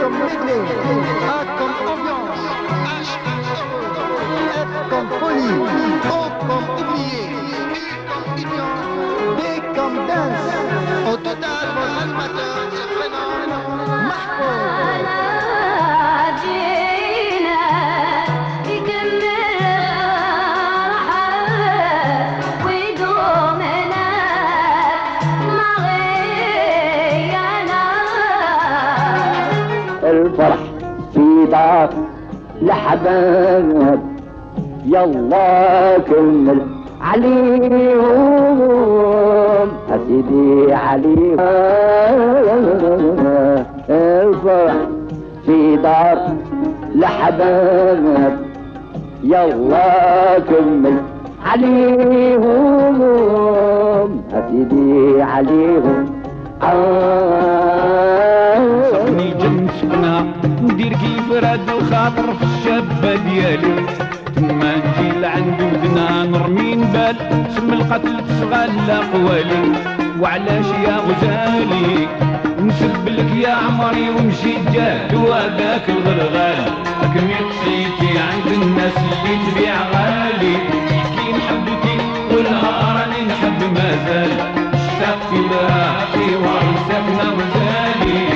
medley, A comme ambiance, H comme heureux, F comme folie, O comme oublié, U comme union, D comme dance. Au total, vos animateurs se prénomment Mahfouz. الفرح في دار لحباب يلا كمل عليهم أسيدي عليهم الفرح في دار لحباب يلا كمل عليهم أسيدي عليهم صبني جنشنا ندير كيف راد الخاطر في الشابة ديالي تما نجي لعند ودنا نرمي نبال سم القتل تشغل قوالي وعلاش يا غزالي نسب لك يا عمري ونمشي جاد وهذاك الغرغال راكم يقصيتي عند الناس اللي تبيع غالي كي نحبتي والها راني نحب مازال اشتقت لها في ورثتنا غزالي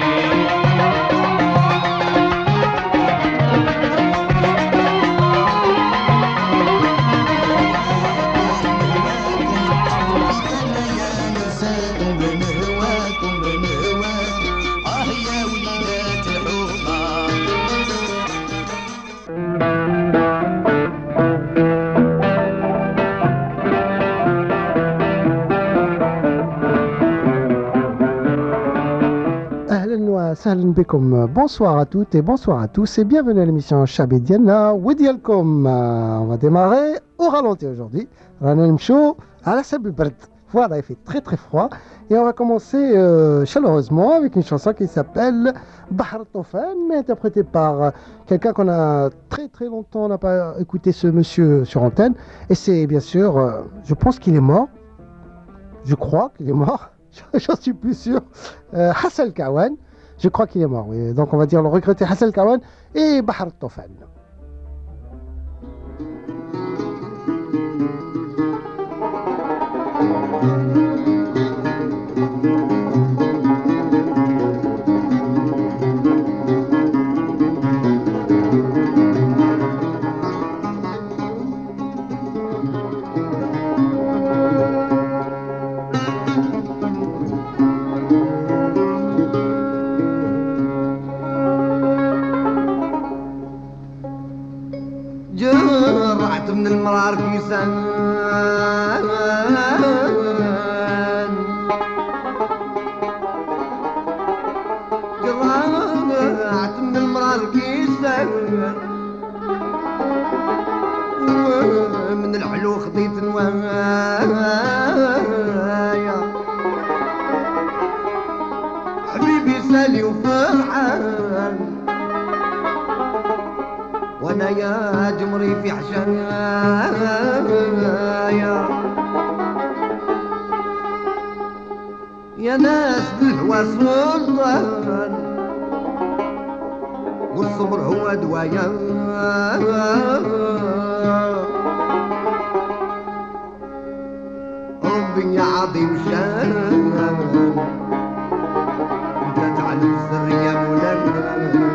Bonsoir à toutes et bonsoir à tous et bienvenue à l'émission Chabediana Wedialcom. On va démarrer au ralenti aujourd'hui. Ranelmcho à la sable brett. Voilà, il fait très très froid et on va commencer chaleureusement avec une chanson qui s'appelle Bahr Tofan, mais interprétée par quelqu'un qu'on a très très longtemps n'a pas écouté ce monsieur sur antenne. Et c'est bien sûr, je pense qu'il est mort. Je crois qu'il est mort. J'en suis plus sûr. Hassel Kawan. Je crois qu'il est mort, oui. Donc on va dire le regretté Hassel Kawan et Bahr Tofan. من المرار كيسان جرعت من المرار كيسان من العلو خطيت نوايا حبيبي سالي وفرحان وانا يا جمري في حشايا يا ناس بالهوى سلطان والصبر هو دوايا ربي يا عظيم شان انت تعلم السر يا مولانا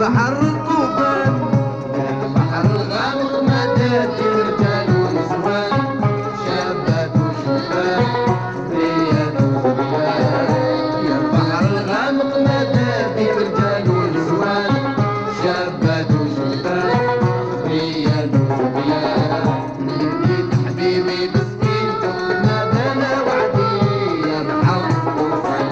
بحر الطوفان يا بحر الغامق مداد رجال ونسوان شابات وشبان ريال وصبيان يا بحر الغامق مداد رجال ونسوان شابات وشبان ريال وصبيان لقيت حبيبي مسكين ما بنا وعدي يا بحر الطوفان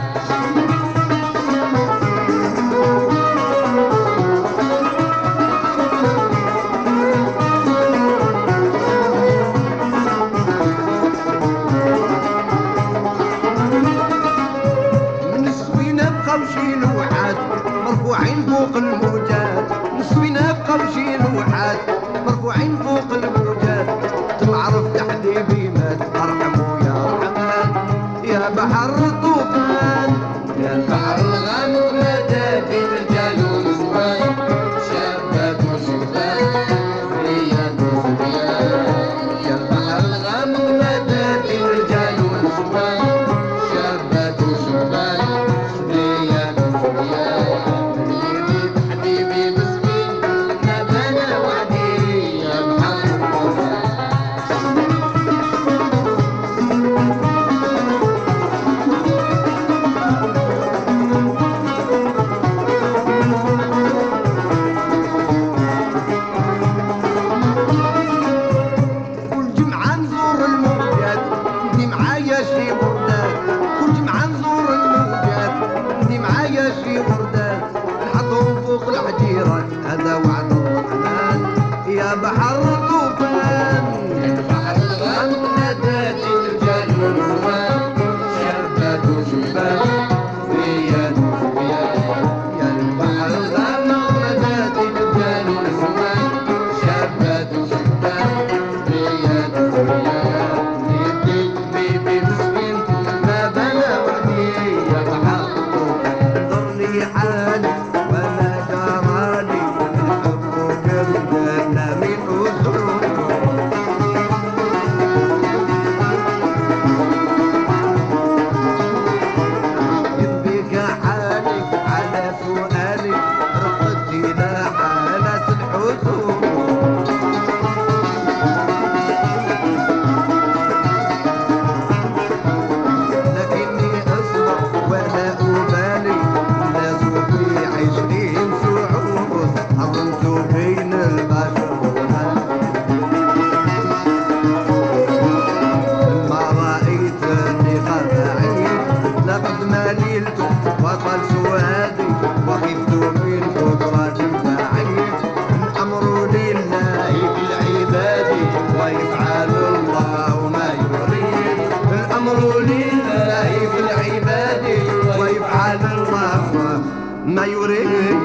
نسوينا بقوشين وحاد مرفوعين فوق الموجات نسوينا بقوشين وحاد مرفوعين فوق الموجات تمعرف تحديبي مات ارحموا يا رحمن يا بحر الطوفان يا بحر الغامق مداد رجال ونسوان شابات وشبان ريال وصبيان يا بحر الغامق مداد رجال ونسوان شابات وشبان ريال وصبيان لقيت حبيبي مسكين ما بنا وعدي يا بحر الطوفان كل جمعة نزور الموجات ندي معايا شي وردات كل جمعة نزور الموجات ندي معايا شي وردات نحطهم فوق الحجيرات هذا وعد الرحمن يا بحر الطوفان يا بحر الغامق نادات رجال ونسوان شابات وشبان ريال وصبيان يا البحر الغامق نادات رجال ونسوان شابات وشبان ريال وصبيان نديت بيبي مسكين ما بنا وعدي يا بحر الطوفان ضرني حالي وانا جرالي حبك بدنا من أسرور يبيك حالي على سؤالي رفضت إلى حالة الحزن لكني أصبر ولا أبالي الناس في 20 شعوب حرمت بين البشر ما رأيت النقاب عين لقد مللت وطل سوادي وخفت من قدرة البعيد الأمر لله في العباد ويفعل الله ما يريد الأمر لله في العباد ويفعل الله ما يريد.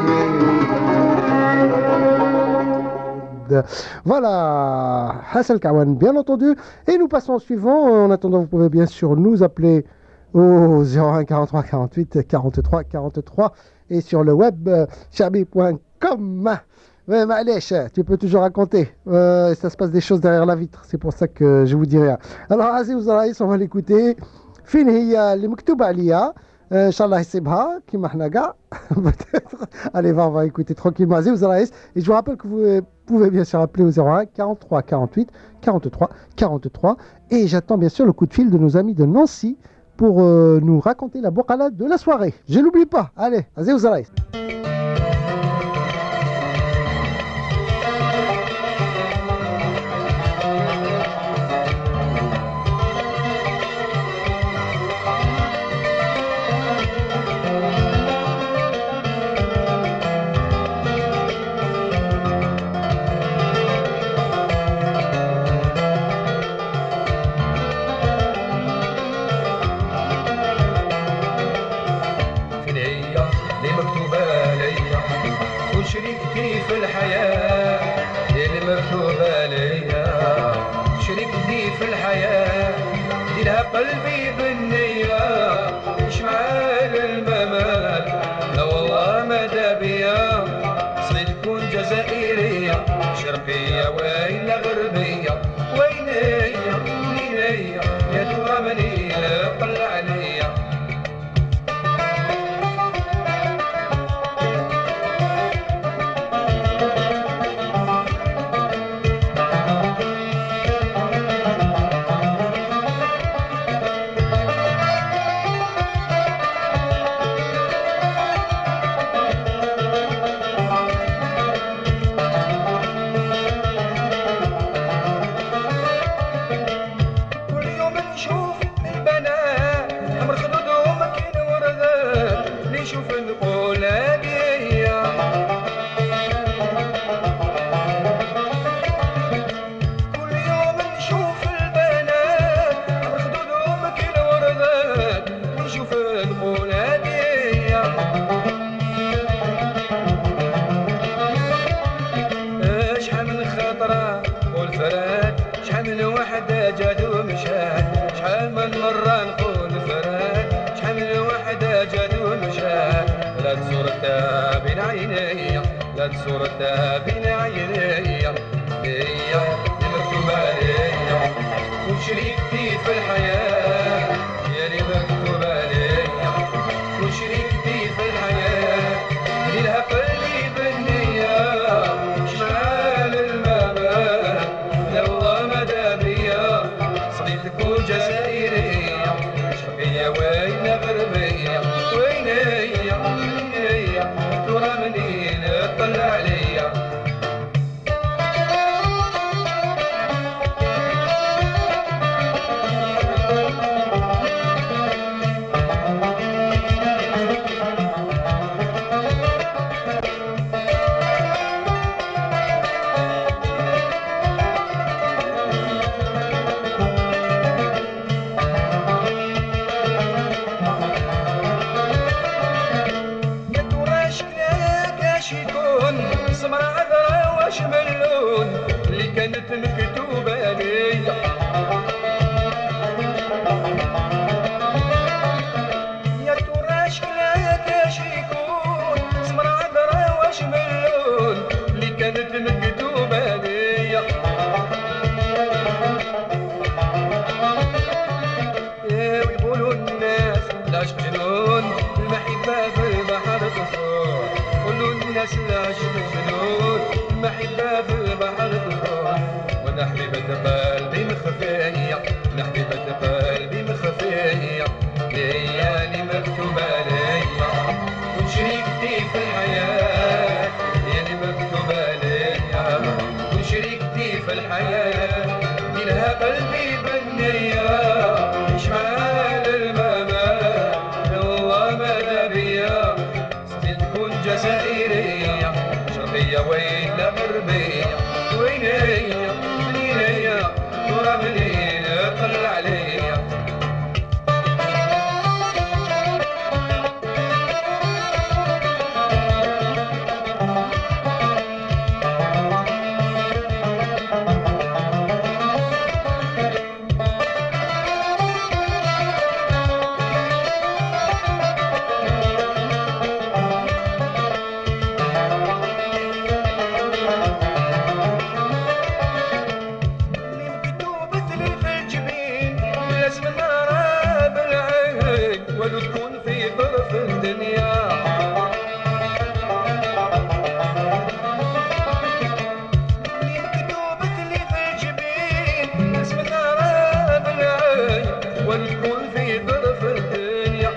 Voilà, Hassan Kawan, bien entendu. Et nous passons au suivant. En attendant, vous pouvez bien sûr nous appeler au 01 43 48 43 43 et sur le web chabi.com. Mais Malèche, tu peux toujours raconter. Ça se passe des choses derrière la vitre. C'est pour ça que je vous dis rien. Alors, Aziz Ouzraïs, on va l'écouter. Fin hiya li mektoub aliya. Inch'Allah Sibha, qui mahnaga. Peut-être. Allez, on va écouter tranquillement Aziz Ouzraïs. Et je vous rappelle que vous pouvez bien sûr appeler au 01 43 48 43 43. Et j'attends bien sûr le coup de fil de nos amis de Nancy pour nous raconter la bourrala de la soirée. Je l'oublie pas. Allez, Aziz Ouzraïs. شريكتي في الحياة اللي مكتوبة ليا شريكتي في الحياة ديرها قلبي بالنية شمال الممات لا والله ماذا بيا صلي تكون جزائرية شرقية وإلا غربية وين هي منين هي يا ترى من هي قل عليا من وحدة جاد ومشات شحال من مرة نقول فرات شحال من وحدة جاد ومشات لا تصورتها بين عيني لا تصورتها بين عيني هي مكتوبة ليا وشريكتي في الحياة هي اللي مكتوبة ليا وشريكتي في الحياة لها قلبي بالنية شمال الممات يلا مدى بيا صديق تكون جزائرية شرقية وين غربية وين هي ترى منين تطلع عليا سمرة عذرا واش من اللون اللي كانت مكتوبة ليا يا ترى شكلك اش يكون سمرة عذرا واش من اللون اللي كانت مكتوبة ليا ويقولوا الناس العشق جنون المحبة في البحر تفور قولوا الناس العشق جنون المحبة في البحر تفور وانا حبيبة قلبي مخفية انا حبيبة قلبي مخفية ليا اللي مكتوبة ليا وشريكتي في الحياة هي اللي مكتوبة ليا وشريكتي في الحياة لها قلبي بالنية شمال الممات يلا مدى بيا ستي تكون جزائرية شرقية ولا غربية وين هي منين هي ترى منين طلع عليا ولو تكون في طرف الدنيا اللي مكتوبة لي في الجبين اسم النار بالعين ولو تكون في طرف الدنيا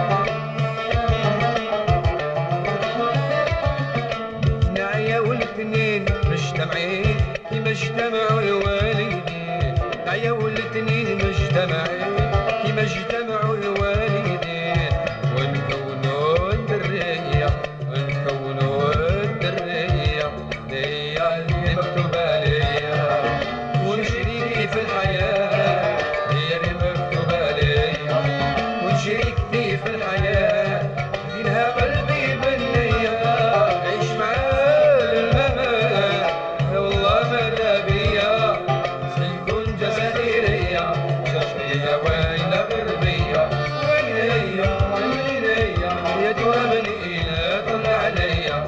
نعيا والاثنين مجتمعين كيما اجتمعوا الوالدين نعيا والاثنين مجتمعين كيما اجتمعوا الوالدين ونكونوا الدرية ونكونوا الدرية ليا اللي مكتوبة ليا وشريكي في الحياة هي اللي مكتوبة ليا وشريكتي في الحياة لها قلبي بالنية عيش معاه للممات والله مدى بيا سيكون جزائرية شرقية ولا غربية وين هي يا ترى منين طلع عليا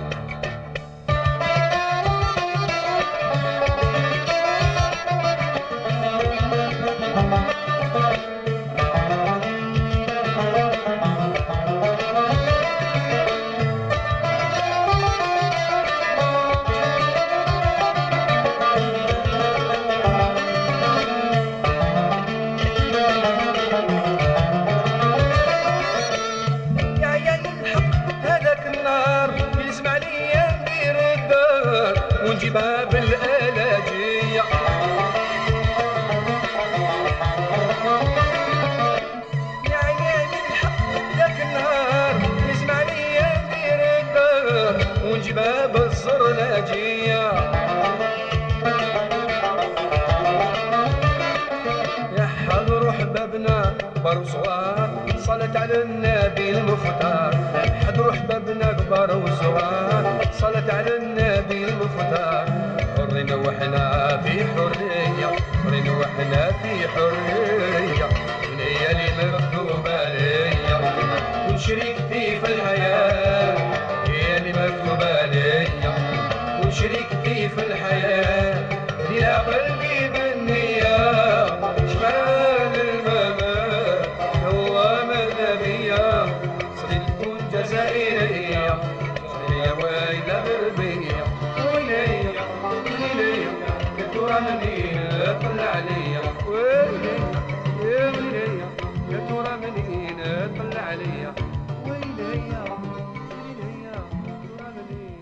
ونجيبها بالآلاجية يا عيني الحق ذاك النهار يسمع لي ندير الدار ونجيبها بالزرلاجية يا حال روح بابنا كبار وصغار صلت على النبي المختار حد روح بابنا كبار وصغار صلت على النبي المختار حرين وحنا في حرية حرين هنا في حرية هي اللي مكتوبة ليا وشريكتي في الحياة هي اللي مكتوبة ليا وشريكتي في الحياة بلا قلبي بالنية شمال الممات هو ماذا بيا صغير تكون جزائرية صغيرة ويلة غربية ويليا ويليا يا منين طلع عليا ويليا يا ويليا يا ترى منين طلع عليا ويليا ويليا ترى منين.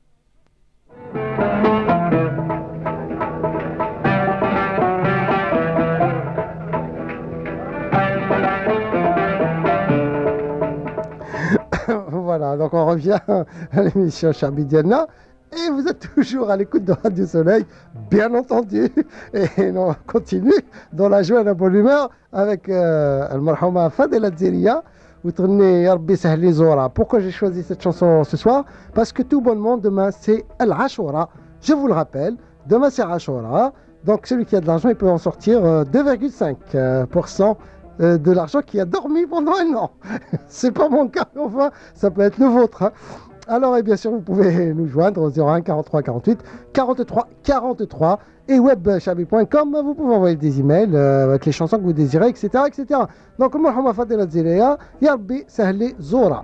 Voilà, donc on revient à l'émission Chabidiana et vous êtes toujours à l'écoute de Radio Soleil, bien entendu. Et on continue dans la joie et la bonne humeur avec Al-Marhouma Fadela Dzeria. Vous tournez Yarbi Sahli Zora. Pourquoi j'ai choisi cette chanson ce soir? Parce que tout bonnement, demain c'est Al-Ashura. Je vous le rappelle, demain c'est Ashura. Donc celui qui a de l'argent, il peut en sortir 2,5% de l'argent qui a dormi pendant un an. C'est pas mon cas, enfin, ça peut être le vôtre. Hein. Alors, et bien sûr, vous pouvez nous joindre au 01 43 48 43 43 et webchabi.com. Vous pouvez envoyer des emails avec les chansons que vous désirez, etc. etc. Donc, Mohamed Fadel Azzireya, Yarbi Sahli Zora.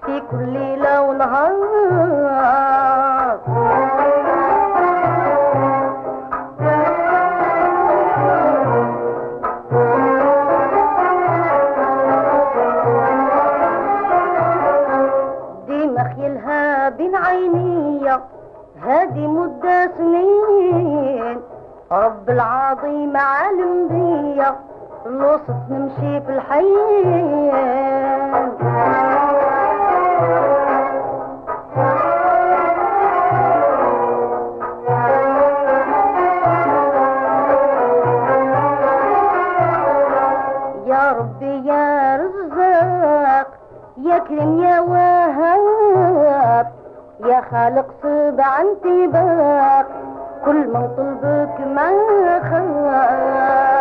في كل ليلة ونهار. ديما خيلها بين عينيا هادي مدة سنين، رب العظيم عالم بيا الوسط نمشي في الحيين. يا ربي يا رزاق يا كريم يا وهاب، يا خالق سبع انتباق كل من طلبك ما خاب.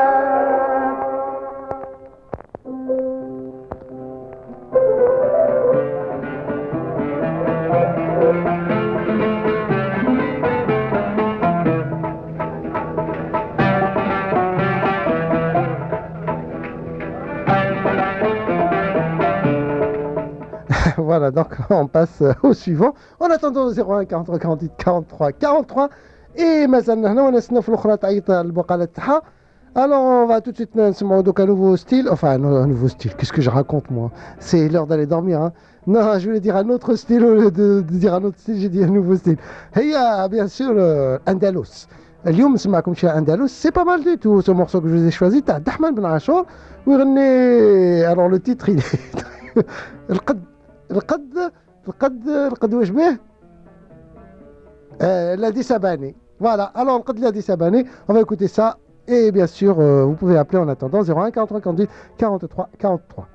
Voilà, donc on passe au suivant. En attendant 01 43 48 43 43 et مازلنا هنا ونستناو في الاخرى تعيط البقاله تاعها. Alors on va tout de suite نسمعوا donc un nouveau style, enfin un nouveau style. Qu'est-ce que je raconte moi? C'est l'heure d'aller dormir hein. Non, je voulais dire un autre style au lieu de dire un autre style, j'ai dit un nouveau style. هي bien sûr Andalous. اليوم نسمعكم شي Andalous, c'est pas mal du tout ce morceau que je vous ai choisi تاع عبد الرحمن بن عاشور ويغني. alors le titre il est القد واش به Ladi Sabani. Voilà, alors le Ladi Sabani, on va écouter ça et bien sûr vous pouvez appeler en attendant 01 43 48 43 43.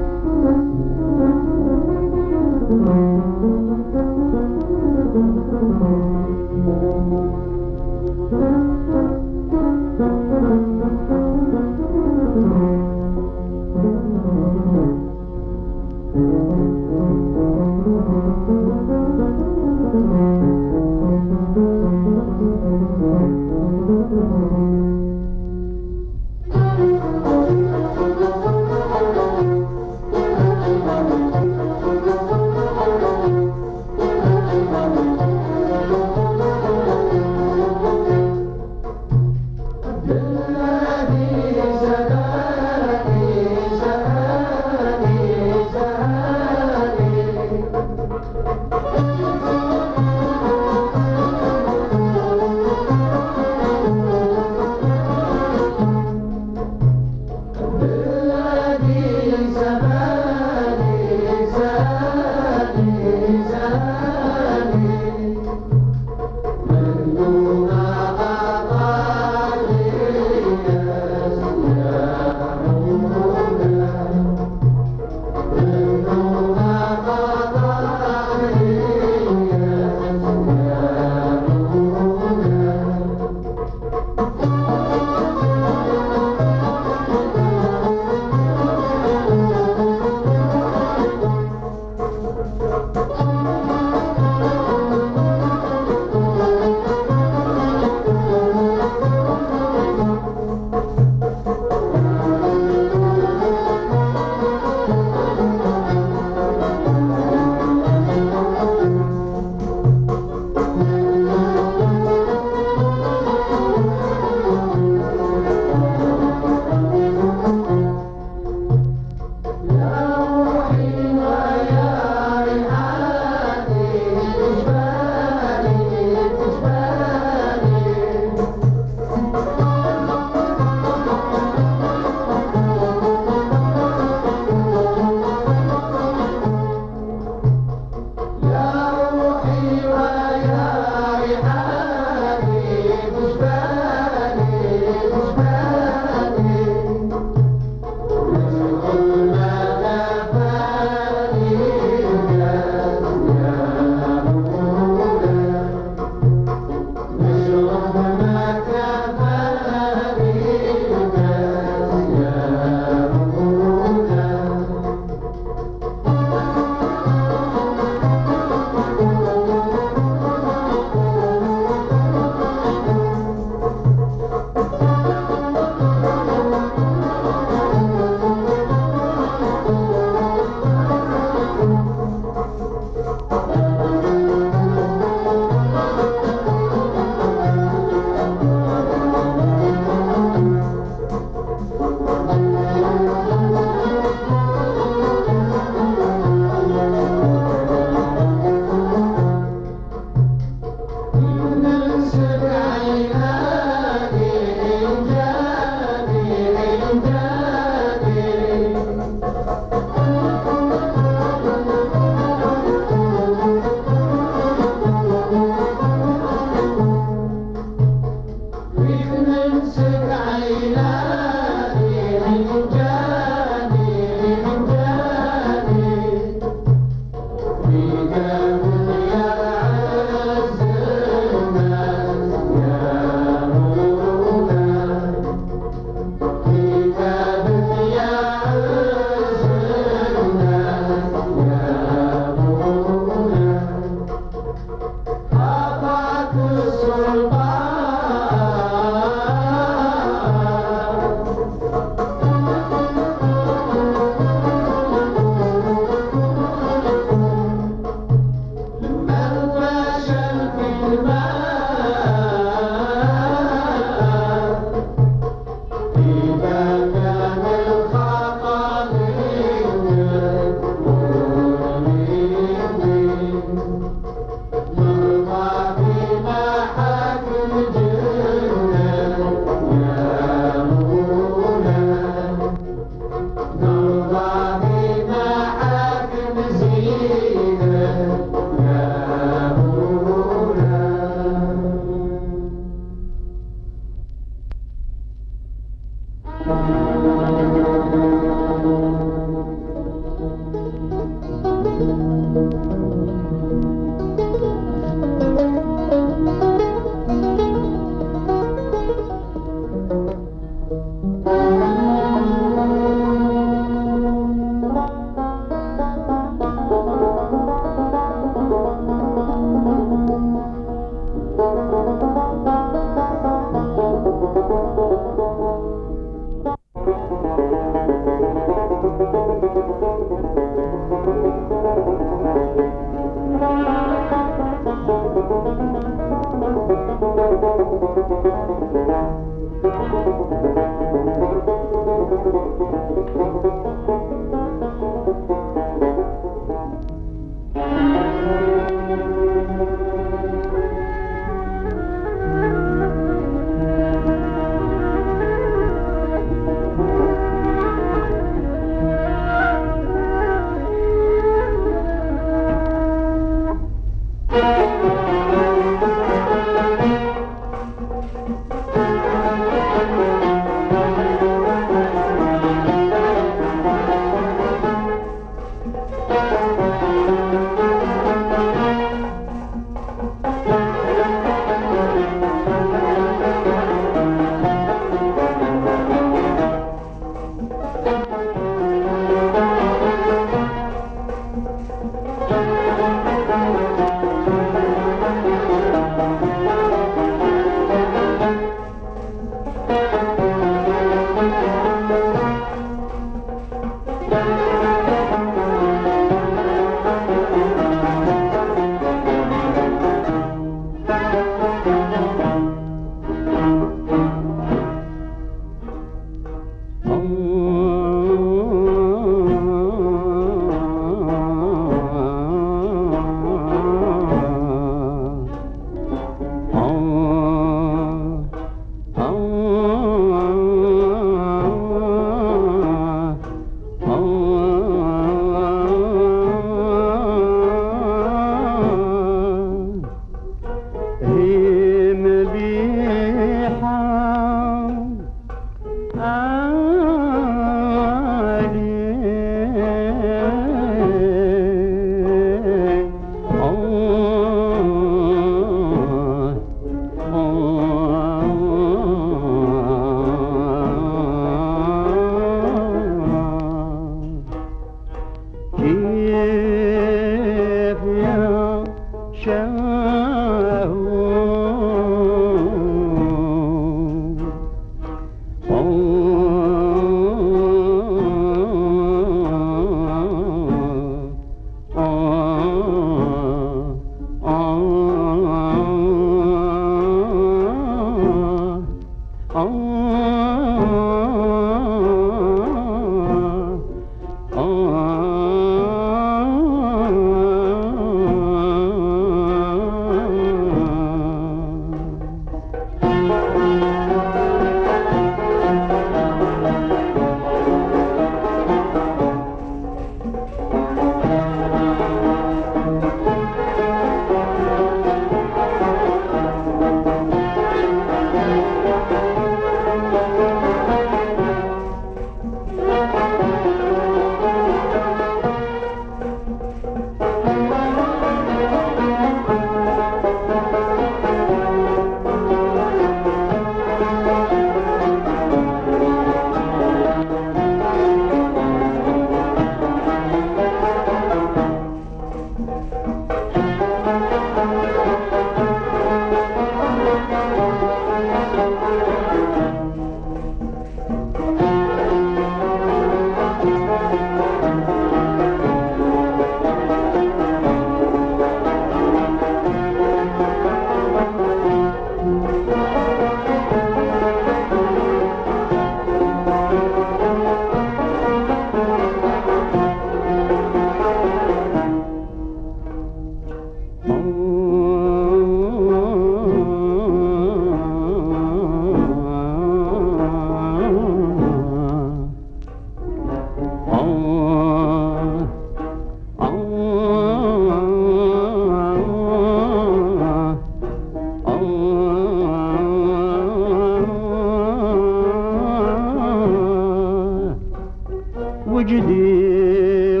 وجدي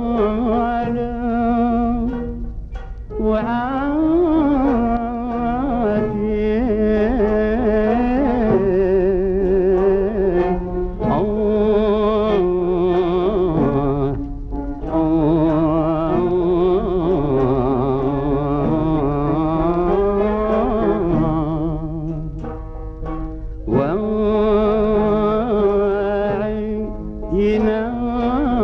وعلى وعاتي وعينا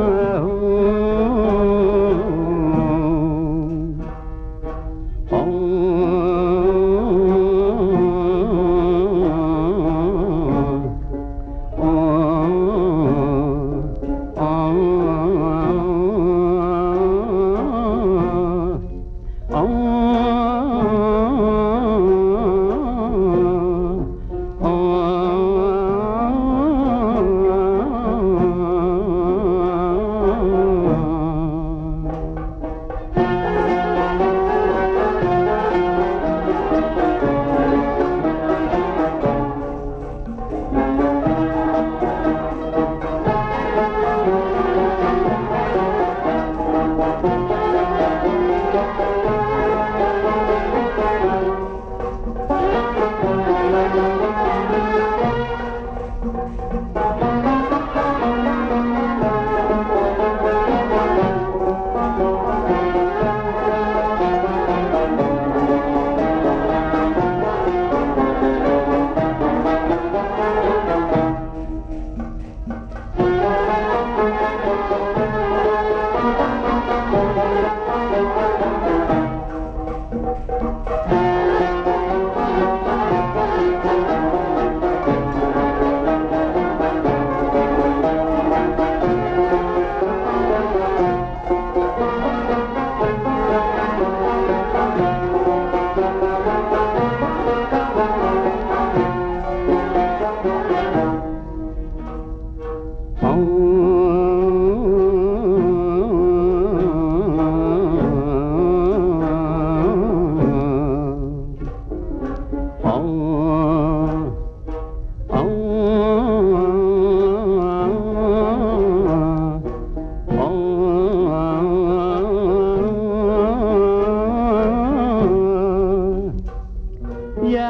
يا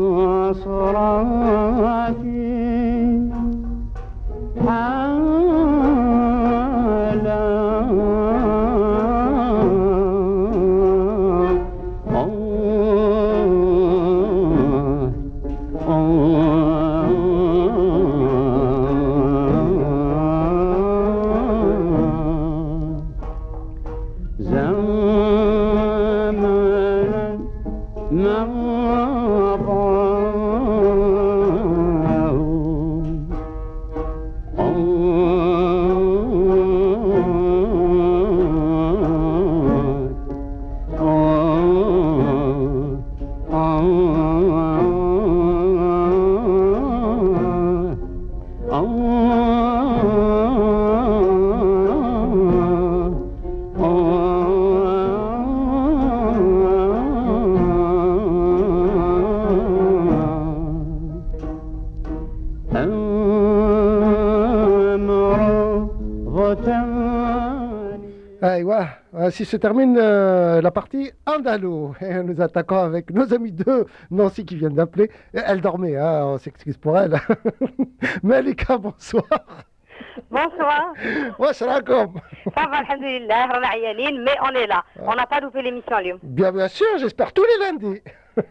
حسراتي على زمانا Ainsi se termine la partie andalou. Et nous attaquons avec nos amis de Nancy qui viennent d'appeler. Elle dormait, hein, on s'excuse pour elle. Malika, bonsoir. Bonsoir. Wesh rakom. Ça va, alhamdoulilah, on a Yaline, mais on est là. On n'a pas loupé l'émission, Lyon. Bien sûr, j'espère tous les lundis.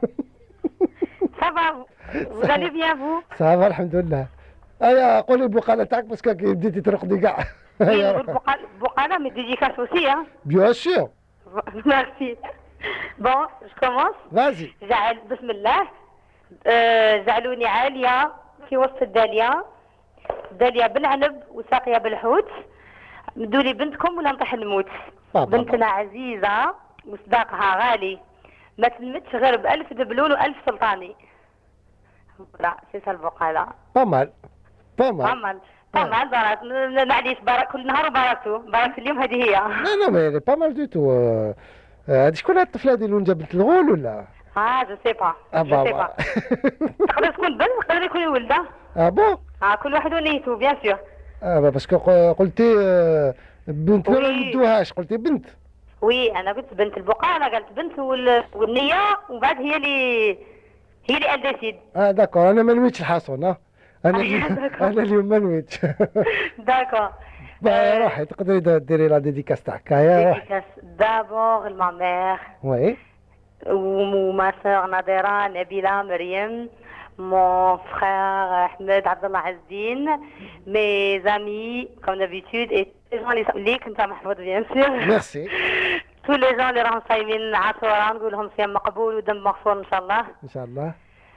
Ça va, vous allez bien, vous? Ça va, alhamdoulilah. Aya, قولي البقالة تاعك باسكو بديتي ترقدي كاع. Boukhara, mais dédicace aussi, hein? Bien sûr. Merci. Bon, je commence. Vas-y. زعل بسم الله. زعلوني عالية في وسط الدالية. دالية بالعنب وساقية بالحوت. مدولي بنتكم ولا نطيح نموت. بنتنا عزيزة وصداقها غالي. ما تلمتش غير ب1000 دبلون و1000 سلطاني. لا سي البقالة. Pas mal. Pas mal. Pas mal. Pas mal, بارك معليش بارك كل نهار وباركتو بارك اليوم هذه هي. لا mais pas mal du tout. هذه شكون هاد الطفلة هذه اللي جابت الغول ولا؟ جو سي با. جو سي با. تقدر تكون بنت تقدر يكون ولده. بون؟ كل واحد ونيته بيان سور. باسكو قلتي بنت ما ندوهاش قلتي بنت. وي انا قلت بنت البقالة قالت بنت والنية وبعد هي اللي الديسيد. داكور انا ما نويتش الحصون انا اليوم ما نويتش. داكور. روحي تقدري ديري لا ديديكاس تاعك يا روحي. ديديكاس دابور لما مير. وي. وما سور نادرة نبيلة مريم. Mon frère Ahmed Abdallah Azdin, mes amis, comme d'habitude, et tous les gens, les كنت محفوظ bien sûr. Merci. Tous les gens اللي راهم صايمين عاشوراء نقول لهم صيام مقبول ودم مغفور إن شاء الله. إن شاء الله.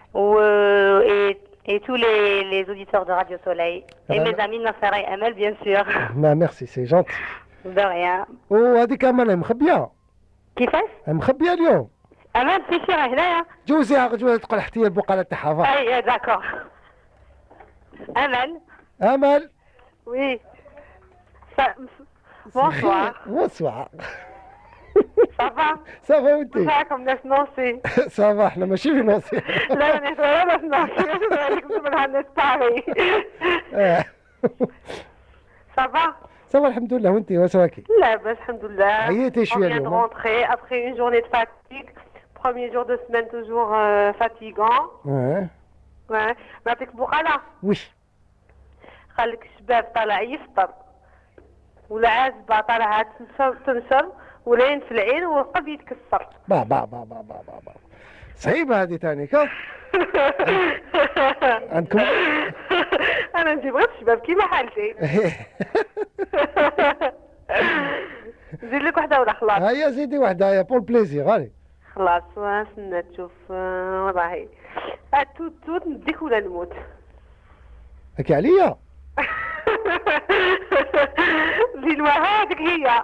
Et tous les auditeurs de Radio Soleil. Et mes amis Nasser et Amel bien sûr. Merci, c'est gentil. De rien. وهذيك أمل مخبية. كيفاش؟ مخبية اليوم. أمل في شي هنايا. جوزيها تقول حتى هي البقالة تاعها. أي داكور. أمل. أمل. وي. Bonsoir. Bonsoir. Ça va? Ça va وانتي؟ معاكم ناس نوصي. Ça va احنا ماشي في نوصي. لا ناس ولا ناس نوصي. عليكم منها ناس باغي. Ça va? Ça va الحمد لله وانتي واش راكي؟ لا بس الحمد لله. عييتي شوية اليوم. On vient de rentrer après une journée de fatigue. Premier jour de semaine toujours fatigant. Ouais. Ouais. نعطيك بقالة. وي. خليك الشباب طالع يفطر. والعازبة طالعة تنشر ولين في العين والقلب يتكسر. با صعيبة هذه تاني كا. عندكم. أنا نجيب غير الشباب كيما حالتي. زيد لك وحدة ولا خلاص؟ هيا زيدي وحدة هيا بور بليزير غالي. خلاص واستنى تشوف والله. توت نديك ولا نموت؟ هكي عليا؟ زينوة هذيك هي.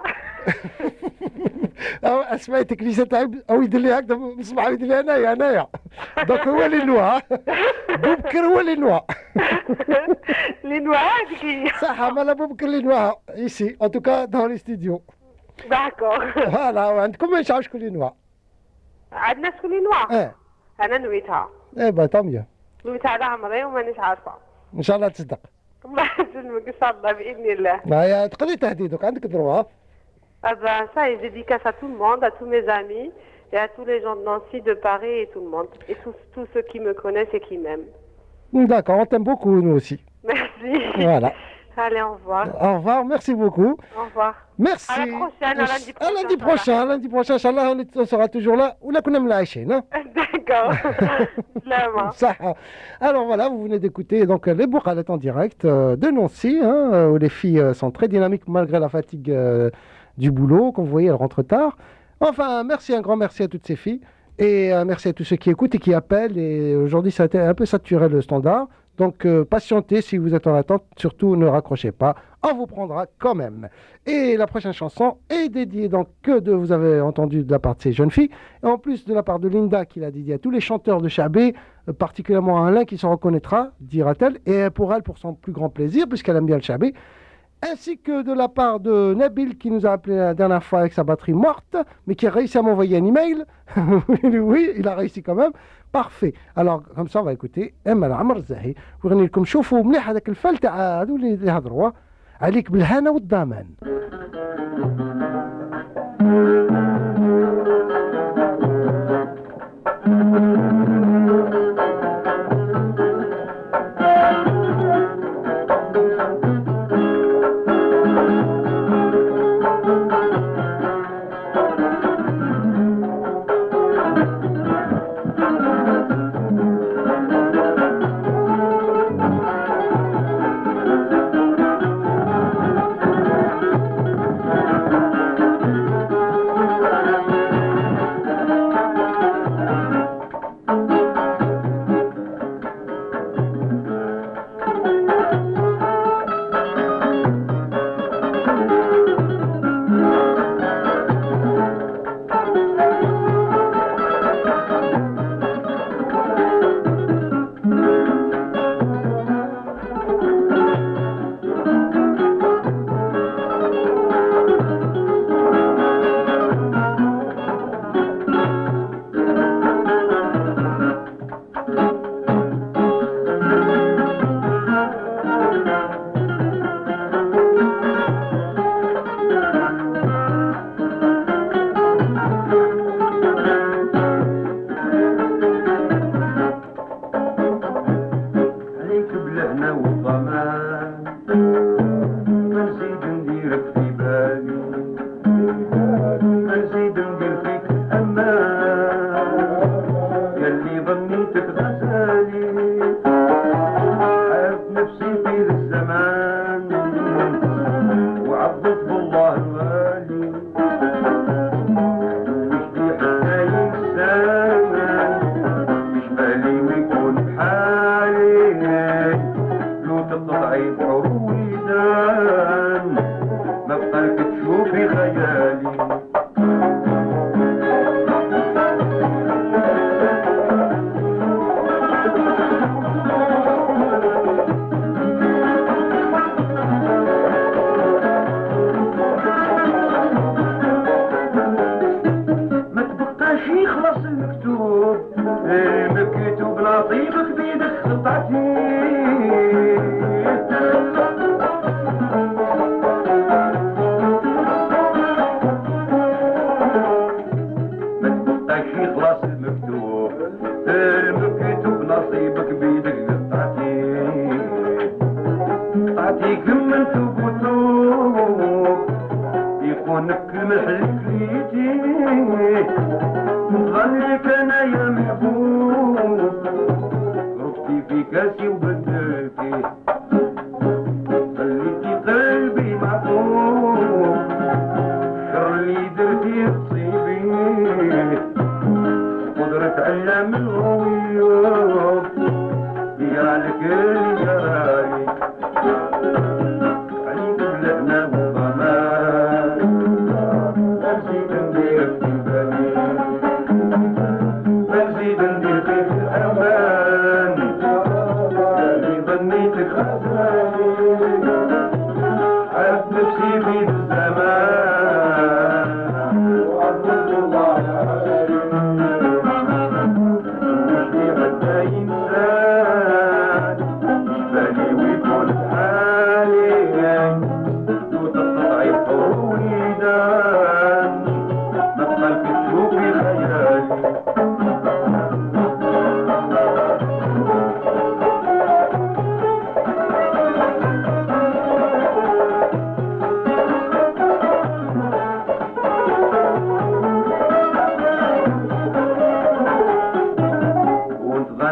اسمعي تكنيسة تاعي او يدير لي هكذا بصباحه يدير لي انايا دوك هو اللي نوى بوبكر هو اللي نوى. اللي نوى هذيك هي. صح مالا بوبكر اللي نوى ايسي ان توكا دون الاستديو. داكور. فوالا وعندكم ما نعرفش شكون اللي نوى. عندنا شكون اللي نوى؟ اه انا نويتها. ايه با طمية تاع العمري ومانيش عارفه. ان شاء الله تصدق. الله يسلمك ان شاء الله باذن الله. ما هي تقدري تهديدك عندك دروا. Ah ben ça, et dédicace à tout le monde, à tous mes amis et à tous les gens de Nancy, de Paris et tout le monde. Et tous ceux qui me connaissent et qui m'aiment. D'accord, on t'aime beaucoup, nous aussi. Merci. Voilà. Allez, au revoir. Au revoir, merci beaucoup. Au revoir. Merci. À la prochaine, à lundi prochain. À lundi prochain, Inch'Allah, on sera toujours là. Ou là, qu'on aime la chaîne. D'accord. Ça. Alors voilà, vous venez d'écouter donc les Bourgalettes en direct de Nancy, hein, où les filles sont très dynamiques malgré la fatigue du boulot. Comme vous voyez, elles rentrent tard. Enfin, merci, un grand merci à toutes ces filles. Et merci à tous ceux qui écoutent et qui appellent. Et aujourd'hui, ça a été un peu saturé le standard. Donc, patientez si vous êtes en attente. Surtout, ne raccrochez pas. On vous prendra quand même. Et la prochaine chanson est dédiée, donc, que vous avez entendu de la part de ces jeunes filles. Et en plus, de la part de Linda, qui l'a dédiée à tous les chanteurs de Chabé, particulièrement à Alain qui se reconnaîtra, dira-t-elle. Et pour elle, pour son plus grand plaisir, puisqu'elle aime bien le Chabé. Ainsi que de la part de Nabil qui nous a appelé la dernière fois avec sa batterie morte, mais qui a réussi à m'envoyer un email. Oui, il a réussi quand même. Parfait. Alors, comme ça, on va écouter Emma العمر الزاهي وغني لكم شوفوا مليح هذاك الفل تاع هذو اللي يهضروا عليك بالهنا والضمان.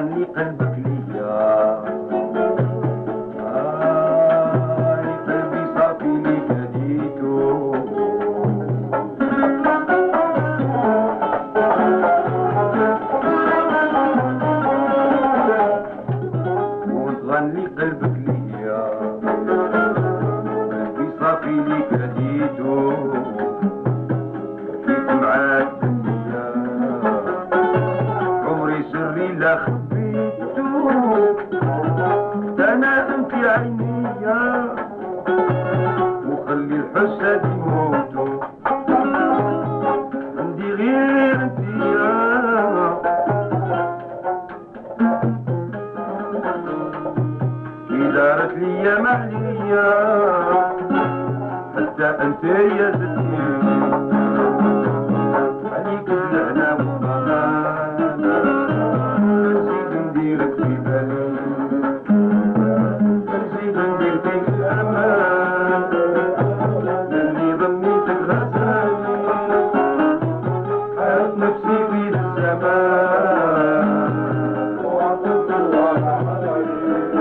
وتغني قلبك ليا قلبي صافي لي هديتو وتغني قلبك ليا قلبي صافي لي هديتو كيف معاك الدنيا عمري سري لا خبيتو انا انت عينيا وخلي الحسد يموتو عندي غير انتيا كي دارت ليا محليا حتى انت يا ستي عليك اللعنة والضلالة نزيد نديرك في بالي نزيد ندير فيك الأمان اللي ظنيتك غزالي حاط نفسي في الزمان وعطيت الله عليك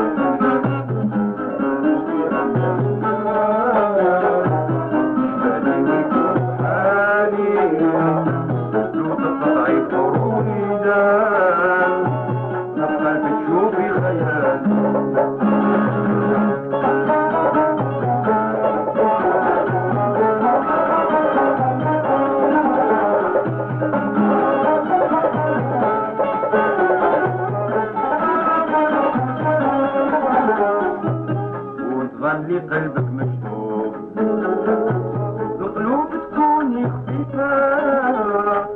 وتغني قلبك مشتوق القلوب تكوني خفيفة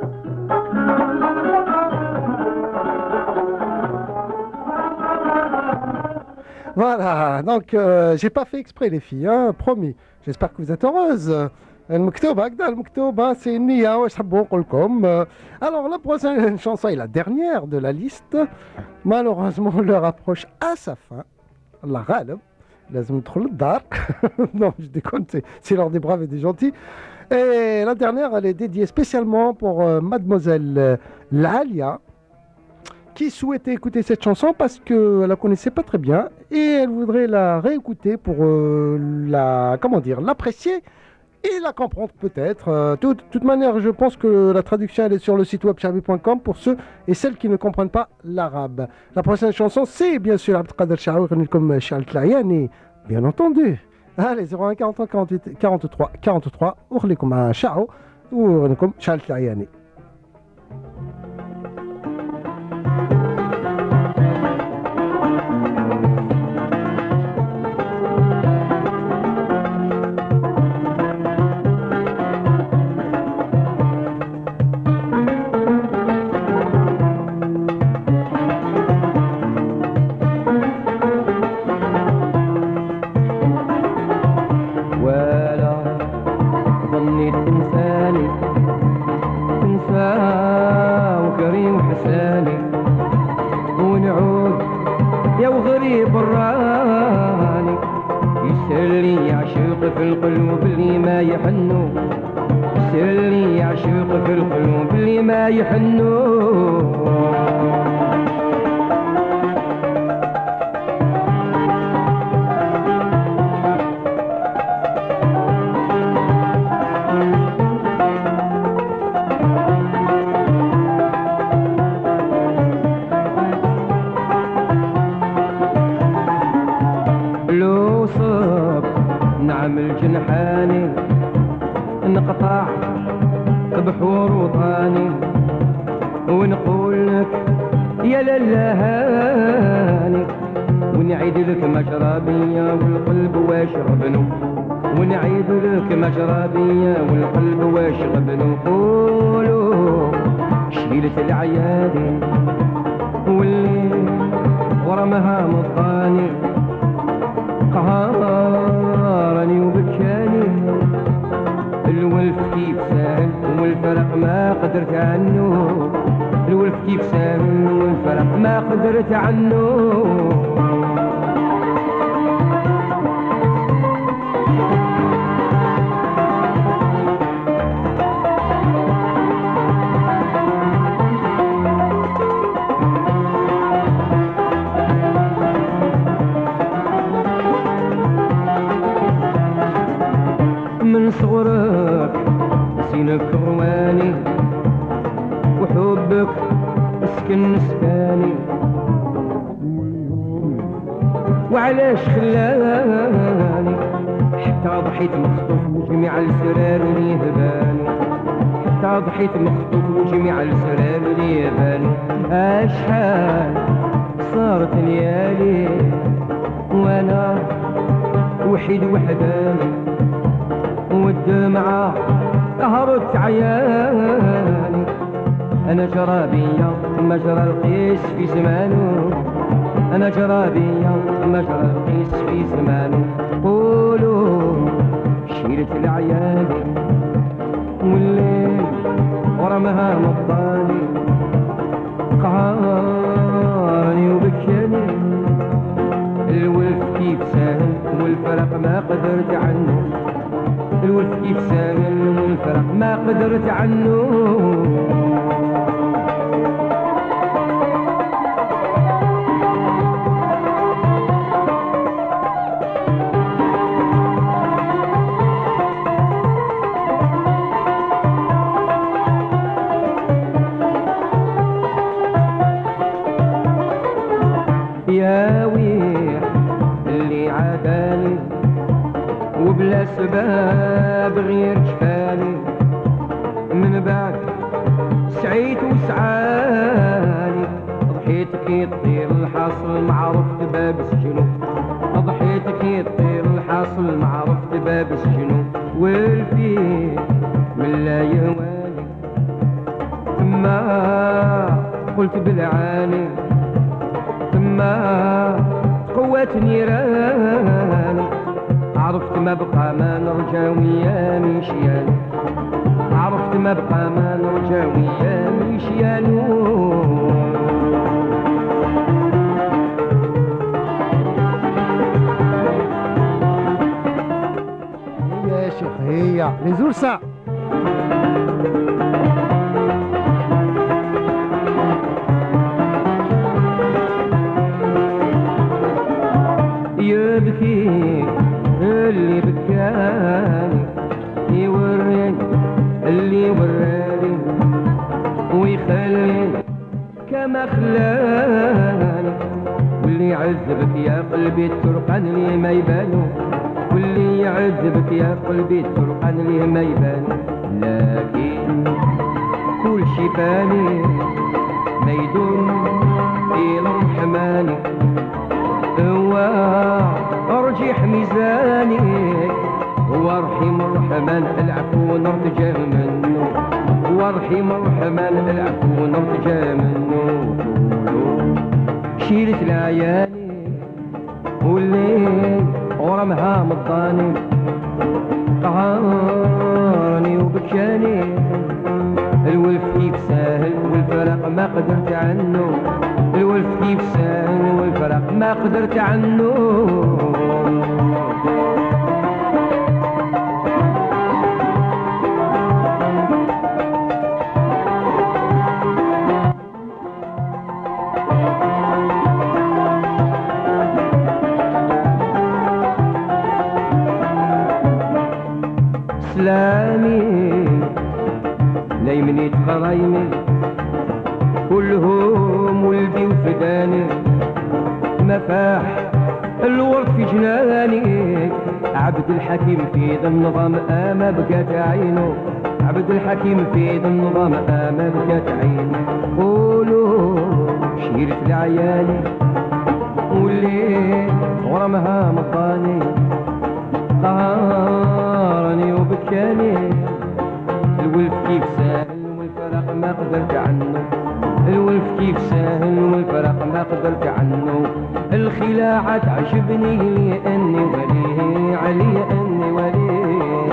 Voilà, donc j'ai pas fait exprès les filles, hein, promis. J'espère que vous êtes heureuses. المكتوب هكذا المكتوب c'est النية واش تحبوا نقول لكم. Alors la prochaine chanson est la dernière de la liste. Malheureusement l'heure approche à sa fin. الله غالب لازم ندخل للدار. Non, je déconne, c'est l'heure des braves et des gentils. Et la dernière, elle est dédiée spécialement pour mademoiselle Lalia, qui souhaitait écouter cette chanson parce qu'elle la connaissait pas très bien et elle voudrait la réécouter pour l'apprécier et la comprendre peut-être. De toute manière, je pense que la traduction elle est sur le site web chabi.com pour ceux et celles qui ne comprennent pas l'arabe. La prochaine chanson, c'est bien sûr Abdelkader Chaoui comme Charles Tlayani, bien entendu. Allez, 01 43 48 43 43, أغليكم مع شعو وأغليكم Charles Tlayani. في القلوب اللي ما يحنوا سرني يعشق في القلوب اللي ما يحنوا لو صاب نعمل جنحاني نقطع بحور وطاني ونقول لك يا للهاني ونعيد لك مشربية والقلب واش غبنو ونعيد لك مشربية والقلب واش غبنو قولوا شيلة العيادي والليل ورمها مطاني قهرني وبكاني الولف كيف سهل والفرق ما قدرت عنه الولف كيف سهل والفرق ما قدرت عنه مسكاني وعلاش خلاني حتى ضحيت مخطوف وجميع السرار اللي يهباني حتى ضحيت مخطوف وجميع السرار اللي يهباني اشحال صارت ليالي وانا وحيد وحداني والدمعة قهرت عياني انا جرابية مجرى القيس في زمانه انا جرابية مجرى القيس في زمانه قولوا شيلت العيالي والليل ورمها مضاني قهرني وبكاني الولف كيف ساهل والفرق ما قدرت عنه الولف كيف ساهل والفرق ما قدرت عنه يا ويح اللي عاداني وبلا سباب غير جفاني من بعد سعيت وسعاني ضحيت كي تطير الحاصل ما عرفت باب سجنو ضحيت كي تطير الحاصل ما عرفت باب سجنو والفيل من لا يواني ما قلت بالعاني ما قوات نيراني عرفت ما بقى ما نرجع ويا مشياني عرفت ما بقى ما نرجع ويا مشياني هي يا شيخ هي لزورسا يبكي اللي بكاني يوريني اللي وراني ويخليني كما خلاني واللي يعذبك يا قلبي الترقان لي ما يبانو واللي يعذبك يا قلبي الترقان لي ما يبانو لكن كل شي باني ما يدوم إلى الرحماني ارجح ميزاني وارحم الرحمن العفو نرتجى منه وارحم الرحمن العفو نرتجى منه شيلت العيالي والليل ورمها مضاني قهرني وبكاني الولف كيف ساهل والفرق ما قدرت عنه الولف كيف ساهل والفرق ما قدرت عنه سلامي نايمني تقرايمي كلهم ولدي وفداني مفاح الورد في جناني عبد الحكيم في ذا النظام ما بكات عينه عبد الحكيم في ذا النظام ما بكات عينه قولوا شيرت العيالي والليل ورمها مطاني قهرني وبكاني الولف كيف ساهل والفرق ما قدرت عنه الولف كيف ساهل والفرق ما قدرت عنه الخلاعة تعجبني لأني ولي علي أني ولي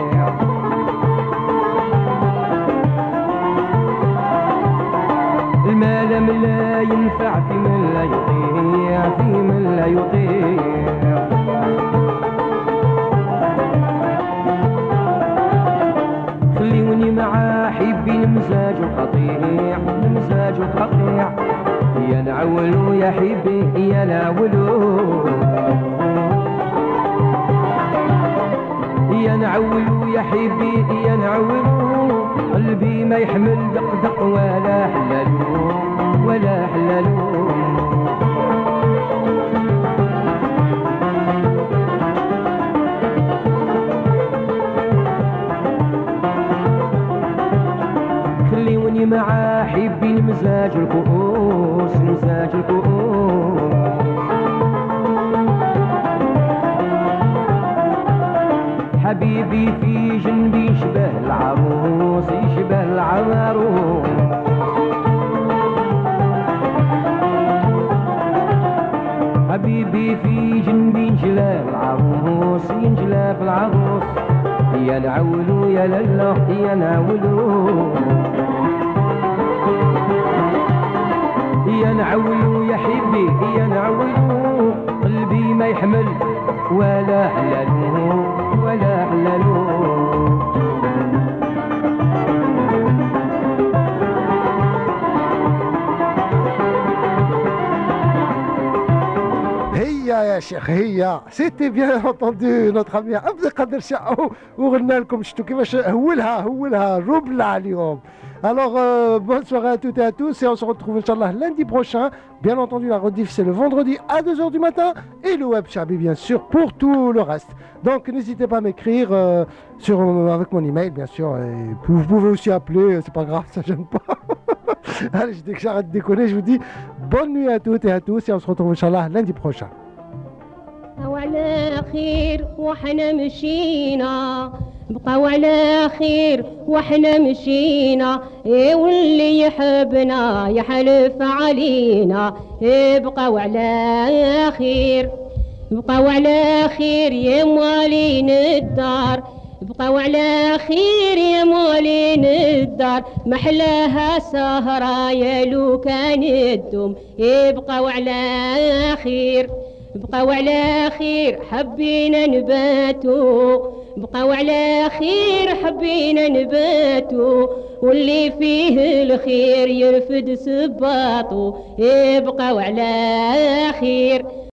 المال من لا ينفع في من لا يطيع في من لا يطيع خليوني مع حبي المزاج القطيع المزاج القطيع يا نعولو يا حبي يا نعولو يا نعولو يا حبي يا نعولو قلبي ما يحمل دق دق ولا حلالو ولا حلالو. خليوني مع حبي المزاج الكؤوس مزاج الكؤوس. حبيبي في جنبي يشبه العروس يشبه العروس. حبيبي في جنبي ينجلى العروس ينجلى في العروس. يا نعولو يا لالا يا نعولو يا نعولو يا حبي يا نعولو. قلبي ما يحمل ولا حلالو ولا حلالو. يا شيخ هي سيتي بيان انتوندو نوتر امي عبد القادر شاو وغنى لكم شفتوا كيفاش هولها ربلع اليوم. Alors, bonne soirée à toutes et à tous et on se retrouve Inch'Allah lundi prochain. Bien entendu, la rediff c'est le vendredi à 2h du matin et le web Chabi bien sûr pour tout le reste. Donc n'hésitez pas à m'écrire avec mon email bien sûr. Et vous pouvez aussi appeler, c'est pas grave, ça gêne pas. Allez, dès que j'arrête de déconner, je vous dis bonne nuit à toutes et à tous et on se retrouve Inch'Allah lundi prochain. وعلى خير وحنا مشينا بقاو على خير وحنا مشينا واللي يحبنا يحلف علينا بقاو على خير بقاو على خير يا موالين الدار بقاو على خير يا موالين الدار محلاها سهرة يا لو كان الدم بقاو على خير بقاو على خير حبينا نباتو بقاو على خير حبينا نباتو واللي فيه الخير يرفد سباطو بقاو على خير